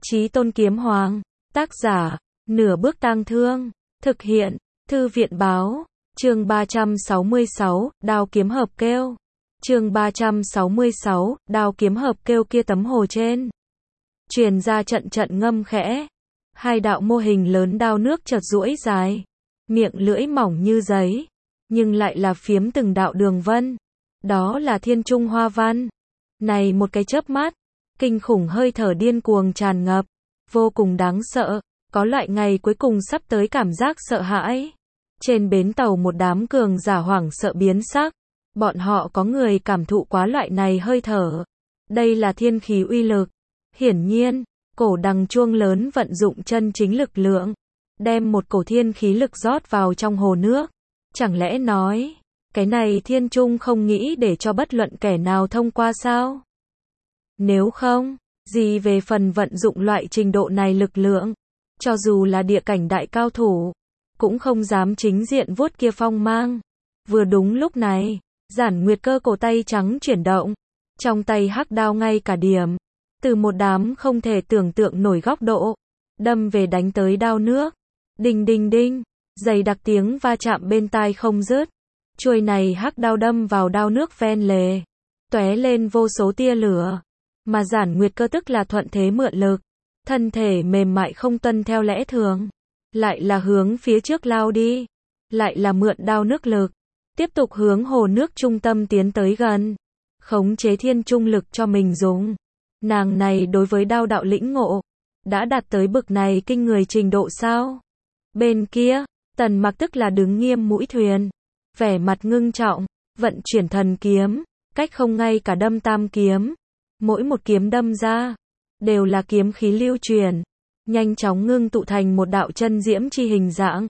Chí Tôn Kiếm Hoàng, tác giả, Nửa Bước Tang Thương, thực hiện, Thư viện Báo, chương 366, đao kiếm hợp kêu. Chương 366, đao kiếm hợp kêu. Kia tấm hồ trên truyền ra trận trận ngâm khẽ. Hai đạo mô hình lớn đao nước chợt duỗi dài, miệng lưỡi mỏng như giấy, nhưng lại là phiếm từng đạo đường vân. Đó là thiên trung hoa văn. Này một cái chớp mắt, kinh khủng hơi thở điên cuồng tràn ngập, vô cùng đáng sợ, có loại ngày cuối cùng sắp tới cảm giác sợ hãi. Trên bến tàu một đám cường giả hoảng sợ biến sắc, bọn họ có người cảm thụ quá loại này hơi thở. Đây là thiên khí uy lực. Hiển nhiên, cổ đằng chuông lớn vận dụng chân chính lực lượng, đem một cổ thiên khí lực rót vào trong hồ nước. Chẳng lẽ nói, cái này thiên trung không nghĩ để cho bất luận kẻ nào thông qua sao? Nếu không, gì về phần vận dụng loại trình độ này lực lượng, cho dù là địa cảnh đại cao thủ, cũng không dám chính diện vuốt kia phong mang. Vừa đúng lúc này, Giản Nguyệt Cơ cổ tay trắng chuyển động, trong tay hắc đao ngay cả điểm, từ một đám không thể tưởng tượng nổi góc độ, đâm về đánh tới đao nước. Đinh đinh đinh, dày đặc tiếng va chạm bên tai không dứt. Chuôi này hắc đao đâm vào đao nước ven lề, tóe lên vô số tia lửa. Mà Giản Nguyệt Cơ tức là thuận thế mượn lực, thân thể mềm mại không tuân theo lẽ thường, lại là hướng phía trước lao đi, lại là mượn đao nước lực, tiếp tục hướng hồ nước trung tâm tiến tới gần, khống chế thiên trung lực cho mình dùng. Nàng này đối với đao đạo lĩnh ngộ, đã đạt tới bực này kinh người trình độ sao? Bên kia, Tần Mặc tức là đứng nghiêm mũi thuyền, vẻ mặt ngưng trọng, vận chuyển thần kiếm, cách không ngay cả đâm tam kiếm. Mỗi một kiếm đâm ra, đều là kiếm khí lưu truyền, nhanh chóng ngưng tụ thành một đạo chân diễm chi hình dạng.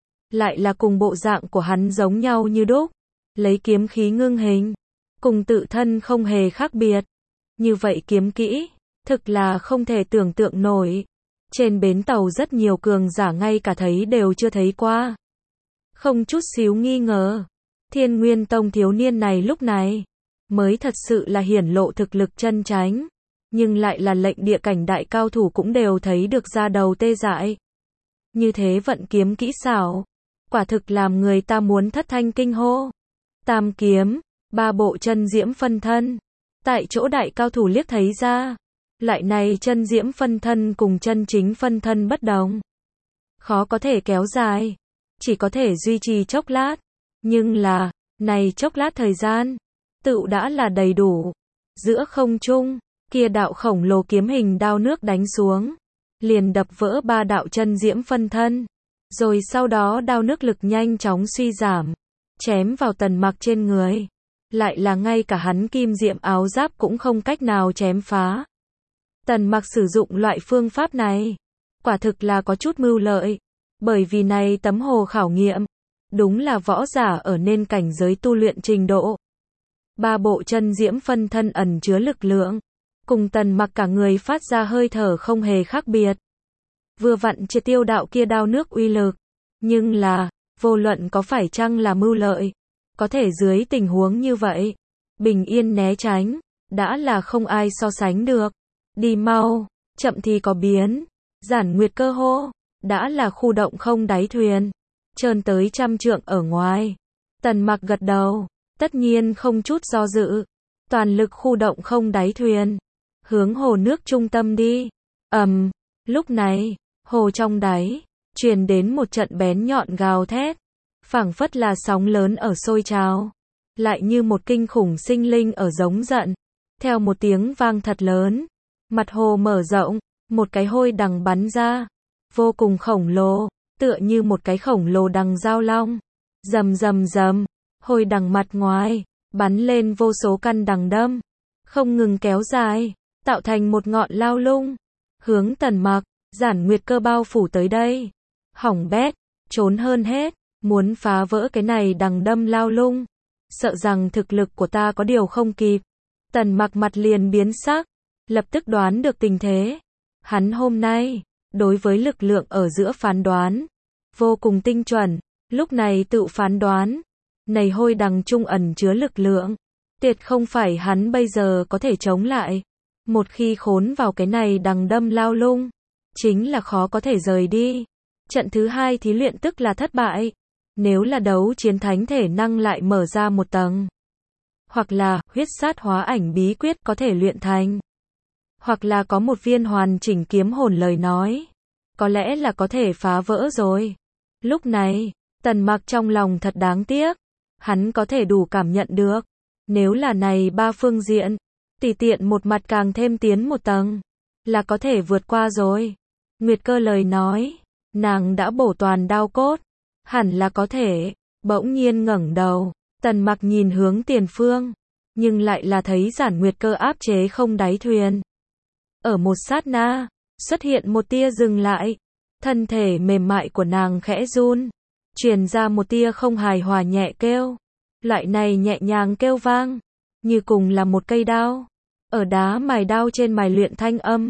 Lại là cùng bộ dạng của hắn giống nhau như đúc, lấy kiếm khí ngưng hình, cùng tự thân không hề khác biệt. Như vậy kiếm kỹ, thực là không thể tưởng tượng nổi. Trên bến tàu rất nhiều cường giả ngay cả thấy đều chưa thấy qua. Không chút xíu nghi ngờ, Thiên Nguyên Tông thiếu niên này lúc này mới thật sự là hiển lộ thực lực chân chánh, nhưng lại là lệnh địa cảnh đại cao thủ cũng đều thấy được da đầu tê dại. Như thế vận kiếm kỹ xảo, quả thực làm người ta muốn thất thanh kinh hô. Tam kiếm, ba bộ chân diễm phân thân, tại chỗ đại cao thủ liếc thấy ra, loại này chân diễm phân thân cùng chân chính phân thân bất đồng, khó có thể kéo dài, chỉ có thể duy trì chốc lát, nhưng là, này chốc lát thời gian, tựu đã là đầy đủ. Giữa không trung, kia đạo khổng lồ kiếm hình đao nước đánh xuống, liền đập vỡ ba đạo chân diễm phân thân, rồi sau đó đao nước lực nhanh chóng suy giảm, chém vào Tần Mặc trên người, lại là ngay cả hắn kim diệm áo giáp cũng không cách nào chém phá. Tần Mặc sử dụng loại phương pháp này, quả thực là có chút mưu lợi, bởi vì này tấm hồ khảo nghiệm, đúng là võ giả ở nên cảnh giới tu luyện trình độ. Ba bộ chân diễm phân thân ẩn chứa lực lượng, cùng Tần Mặc cả người phát ra hơi thở không hề khác biệt. Vừa vặn triệt tiêu đạo kia đao nước uy lực, nhưng là, vô luận có phải chăng là mưu lợi, có thể dưới tình huống như vậy, bình yên né tránh, đã là không ai so sánh được. Đi mau, chậm thì có biến. Giản Nguyệt Cơ hô, đã là khu động không đáy thuyền, trơn tới 100 trượng ở ngoài. Tần Mặc gật đầu, tất nhiên không chút do dự, toàn lực khu động không đáy thuyền, hướng hồ nước trung tâm đi. Lúc này, hồ trong đáy, truyền đến một trận bén nhọn gào thét, phảng phất là sóng lớn ở sôi trào, lại như một kinh khủng sinh linh ở giống giận. Theo một tiếng vang thật lớn, mặt hồ mở rộng, một cái hôi đằng bắn ra, vô cùng khổng lồ, tựa như một cái khổng lồ đằng giao long. Rầm rầm rầm, hôi đằng mặt ngoài bắn lên vô số căn đằng đâm, không ngừng kéo dài, tạo thành một ngọn lao lung, hướng Tần Mặc, Giản Nguyệt Cơ bao phủ tới đây. Hỏng bét, trốn hơn hết, muốn phá vỡ cái này đằng đâm lao lung, sợ rằng thực lực của ta có điều không kịp. Tần Mặc mặt liền biến sắc, lập tức đoán được tình thế. Hắn hôm nay, đối với lực lượng ở giữa phán đoán, vô cùng tinh chuẩn, lúc này tự phán đoán, này hôi đằng trung ẩn chứa lực lượng, tuyệt không phải hắn bây giờ có thể chống lại. Một khi khốn vào cái này đằng đâm lao lung, chính là khó có thể rời đi. Trận thứ hai thí luyện tức là thất bại. Nếu là đấu chiến thánh thể năng lại mở ra một tầng. Hoặc là huyết sát hóa ảnh bí quyết có thể luyện thành. Hoặc là có một viên hoàn chỉnh kiếm hồn lời nói. Có lẽ là có thể phá vỡ rồi. Lúc này, Tần Mặc trong lòng thật đáng tiếc. Hắn có thể đủ cảm nhận được. Nếu là này ba phương diện, tùy tiện một mặt càng thêm tiến một tầng, là có thể vượt qua rồi. Nguyệt Cơ lời nói, nàng đã bổ toàn đao cốt, hẳn là có thể. Bỗng nhiên ngẩng đầu, Tần Mặc nhìn hướng tiền phương, nhưng lại là thấy Giản Nguyệt Cơ áp chế không đáy thuyền. Ở một sát na, xuất hiện một tia dừng lại, thân thể mềm mại của nàng khẽ run, truyền ra một tia không hài hòa nhẹ kêu. Loại này nhẹ nhàng kêu vang, như cùng là một cây đao, ở đá mài đao trên mài luyện thanh âm.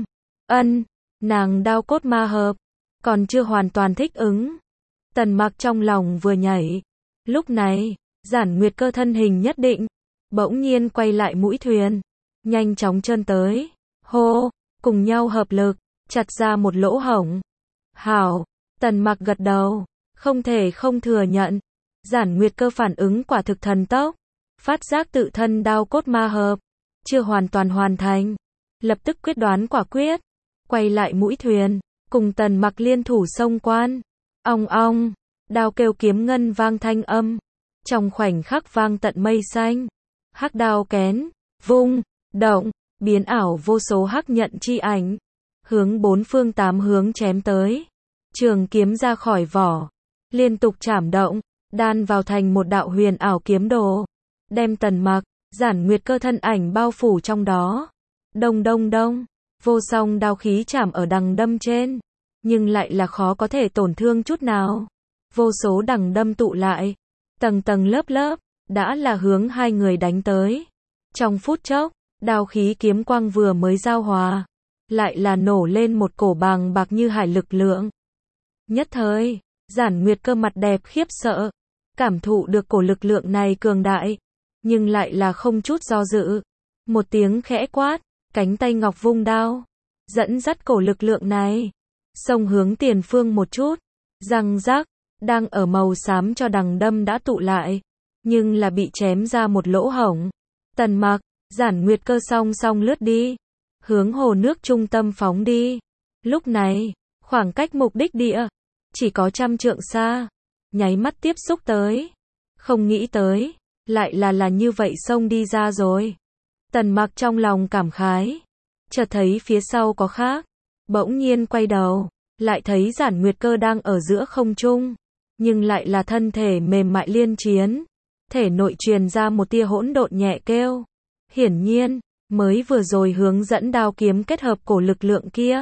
Nàng đao cốt ma hợp, còn chưa hoàn toàn thích ứng. Tần Mặc trong lòng vừa nhảy. Lúc này, Giản Nguyệt Cơ thân hình nhất định, bỗng nhiên quay lại mũi thuyền, nhanh chóng chân tới. Hô, cùng nhau hợp lực, chặt ra một lỗ hổng. Hảo, Tần Mặc gật đầu, không thể không thừa nhận. Giản Nguyệt Cơ phản ứng quả thực thần tốc, phát giác tự thân đao cốt ma hợp, chưa hoàn toàn hoàn thành. Lập tức quyết đoán quả quyết, quay lại mũi thuyền, cùng Tần Mặc liên thủ xông quan. Ong ong, đao kêu kiếm ngân vang thanh âm, trong khoảnh khắc vang tận mây xanh. Hắc đao kén, vung, động, biến ảo vô số hắc nhận chi ảnh, hướng bốn phương tám hướng chém tới. Trường kiếm ra khỏi vỏ, liên tục chảm động, đan vào thành một đạo huyền ảo kiếm đồ, đem Tần Mặc, Giản Nguyệt Cơ thân ảnh bao phủ trong đó. Đông đông đông, vô song đao khí chạm ở đằng đâm trên, nhưng lại là khó có thể tổn thương chút nào. Vô số đằng đâm tụ lại, tầng tầng lớp lớp, đã là hướng hai người đánh tới. Trong phút chốc, đao khí kiếm quang vừa mới giao hòa, lại là nổ lên một cổ bàng bạc như hải lực lượng. Nhất thời, Giản Nguyệt Cơ mặt đẹp khiếp sợ, cảm thụ được cổ lực lượng này cường đại, nhưng lại là không chút do dự. Một tiếng khẽ quát, cánh tay ngọc vung đao, dẫn dắt cổ lực lượng này, xông hướng tiền phương một chút. Răng rắc, đang ở màu xám cho đằng đâm đã tụ lại, nhưng là bị chém ra một lỗ hổng. Tần Mặc, Giản Nguyệt Cơ song song lướt đi, hướng hồ nước trung tâm phóng đi. Lúc này, khoảng cách mục đích địa chỉ có 100 trượng xa, nháy mắt tiếp xúc tới. Không nghĩ tới, lại là như vậy xông đi ra rồi. Tần Mặc trong lòng cảm khái, chợt thấy phía sau có khác, bỗng nhiên quay đầu, lại thấy Giản Nguyệt Cơ đang ở giữa không trung, nhưng lại là thân thể mềm mại liên chiến, thể nội truyền ra một tia hỗn độn nhẹ kêu. Hiển nhiên, mới vừa rồi hướng dẫn đao kiếm kết hợp cổ lực lượng kia,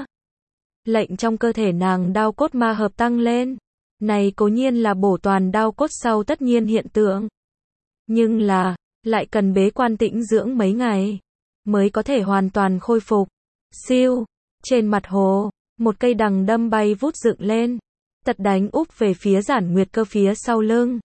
lệnh trong cơ thể nàng đao cốt ma hợp tăng lên. Này cố nhiên là bổ toàn đao cốt sau tất nhiên hiện tượng, nhưng là, lại cần bế quan tĩnh dưỡng mấy ngày, mới có thể hoàn toàn khôi phục. Siêu, trên mặt hồ, một cây đằng đâm bay vút dựng lên, tật đánh úp về phía Giản Nguyệt Cơ phía sau lưng.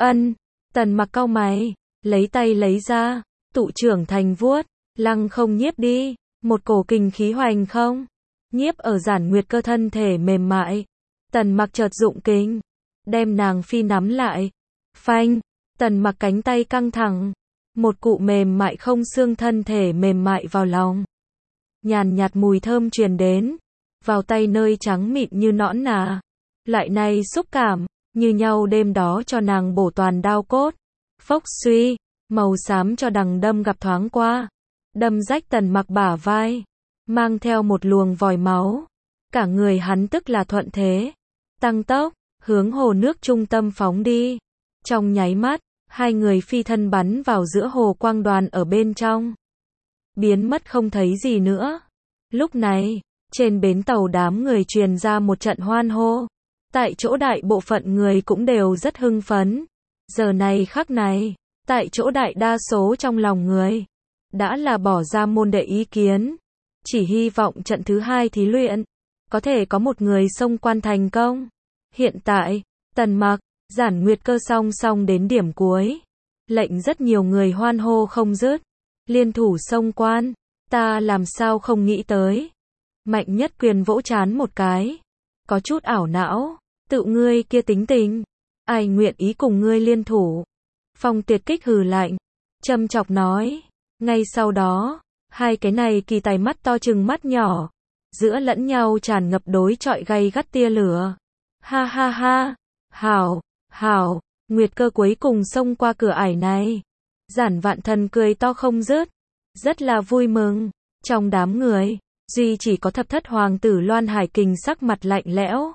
Tần Mặc cau mày, lấy tay lấy ra, tụ trưởng thành vuốt, lăng không nhiếp đi, một cổ kình khí hoành không, nhiếp ở Giản Nguyệt Cơ thân thể mềm mại. Tần Mặc chợt dụng kình, đem nàng phi nắm lại. Phanh, Tần Mặc cánh tay căng thẳng, một cụ mềm mại không xương thân thể mềm mại vào lòng. Nhàn nhạt mùi thơm truyền đến, vào tay nơi trắng mịn như nõn nà. Loại này xúc cảm, như nhau đêm đó cho nàng bổ toàn đao cốt. Phốc suy, màu xám cho đằng đâm gặp thoáng qua, đâm rách Tần Mặc bả vai, mang theo một luồng vòi máu. Cả người hắn tức là thuận thế, tăng tốc, hướng hồ nước trung tâm phóng đi. Trong nháy mắt, hai người phi thân bắn vào giữa hồ quang đoàn ở bên trong, biến mất không thấy gì nữa. Lúc này, trên bến tàu đám người truyền ra một trận hoan hô. Tại chỗ đại bộ phận người cũng đều rất hưng phấn. Giờ này khắc này, tại chỗ đại đa số trong lòng người, đã là bỏ ra môn đệ ý kiến. Chỉ hy vọng trận thứ hai thí luyện, có thể có một người xông quan thành công. Hiện tại, Tần Mặc, Giản Nguyệt Cơ song song đến điểm cuối, lệnh rất nhiều người hoan hô không dứt, liên thủ xông quan. Ta làm sao không nghĩ tới. Mạnh Nhất Quyền vỗ trán một cái. Có chút ảo não. Tự ngươi kia tính tình. Ai nguyện ý cùng ngươi liên thủ. Phong Tuyệt Kích hừ lạnh. Châm chọc nói. Ngay sau đó, hai cái này kỳ tài mắt to chừng mắt nhỏ. Giữa lẫn nhau tràn ngập đối chọi gay gắt tia lửa. Ha ha ha. Hảo, hảo. Nguyệt Cơ cuối cùng xông qua cửa ải này. Giản Vạn Thần cười to không dứt. Rất là vui mừng. Trong đám người, duy chỉ có Thập Thất Hoàng tử Loan Hải Kình sắc mặt lạnh lẽo.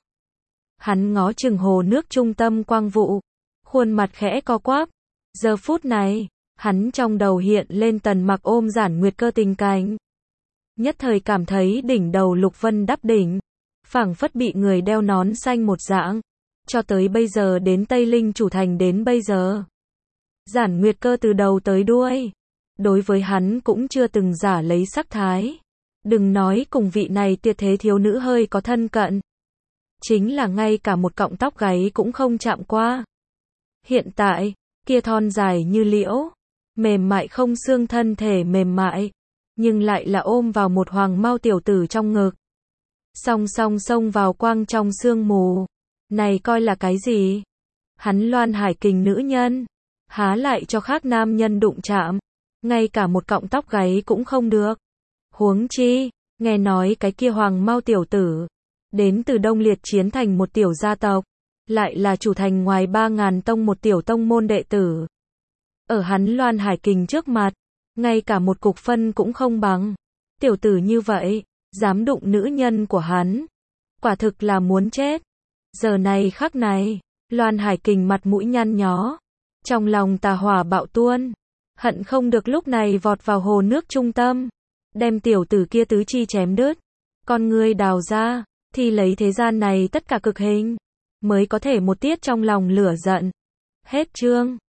Hắn ngó chừng hồ nước trung tâm quang vụ. Khuôn mặt khẽ co quắp. Giờ phút này, hắn trong đầu hiện lên Tần Mặc ôm Giản Nguyệt Cơ tình cảnh. Nhất thời cảm thấy đỉnh đầu Lục Vân đắp đỉnh. Phảng phất bị người đeo nón xanh một dạng. Cho tới bây giờ đến Tây Linh chủ thành đến bây giờ. Giản Nguyệt Cơ từ đầu tới đuôi. Đối với hắn cũng chưa từng giả lấy sắc thái. Đừng nói cùng vị này tuyệt thế thiếu nữ hơi có thân cận. Chính là ngay cả một cọng tóc gáy cũng không chạm qua. Hiện tại, kia thon dài như liễu, mềm mại không xương thân thể mềm mại, nhưng lại là ôm vào một hoàng mao tiểu tử trong ngực. Song song xông vào quang trong sương mù. Này coi là cái gì? Hắn Loan Hải Kình nữ nhân, há lại cho khác nam nhân đụng chạm, ngay cả một cọng tóc gáy cũng không được. Huống chi, nghe nói cái kia hoàng mao tiểu tử, đến từ Đông Liệt chiến thành một tiểu gia tộc, lại là chủ thành ngoài 3.000 tông một tiểu tông môn đệ tử. Ở hắn Loan Hải Kình trước mặt, ngay cả một cục phân cũng không bằng. Tiểu tử như vậy, dám đụng nữ nhân của hắn, quả thực là muốn chết. Giờ này khắc này, Loan Hải Kình mặt mũi nhăn nhó, trong lòng tà hỏa bạo tuôn, hận không được lúc này vọt vào hồ nước trung tâm, đem tiểu tử kia tứ chi chém đứt, con ngươi đào ra, thì lấy thế gian này tất cả cực hình, mới có thể một tiết trong lòng lửa giận. Hết chương.